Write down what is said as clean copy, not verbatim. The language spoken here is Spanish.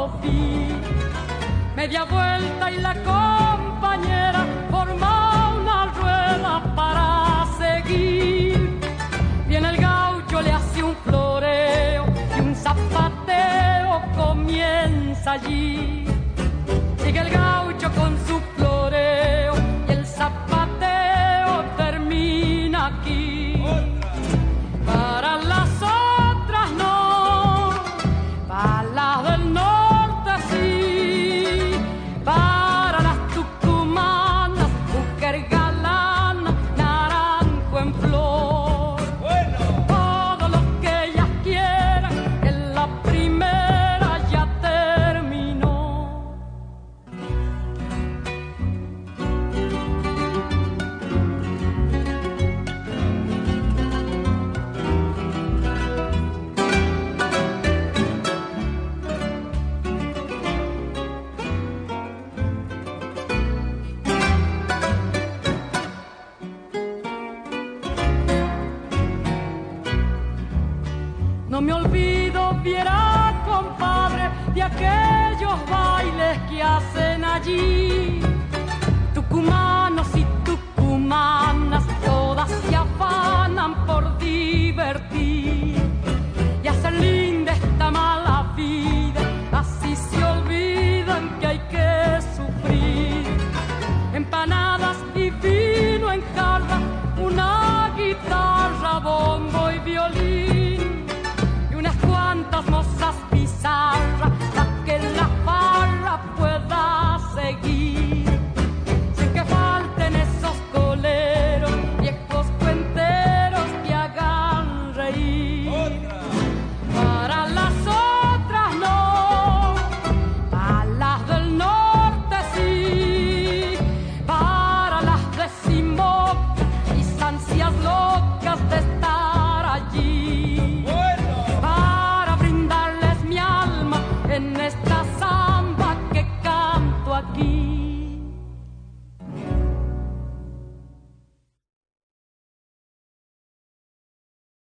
lo vi. Media vuelta y la compañera forma una rueda para seguir. Viene el gaucho, le hace un floreo y un zapateo comienza allí. Sigue el gaucho con su floreo y el zapateo termina aquí. Para las otras no, para las del norte sí, para las tucumanas, mujer galana, naranjo en flor. Todo lo que ellas quieran, en la primera ya terminó. No me olvido, viera compadre, de aquellos bailes que hacen allí.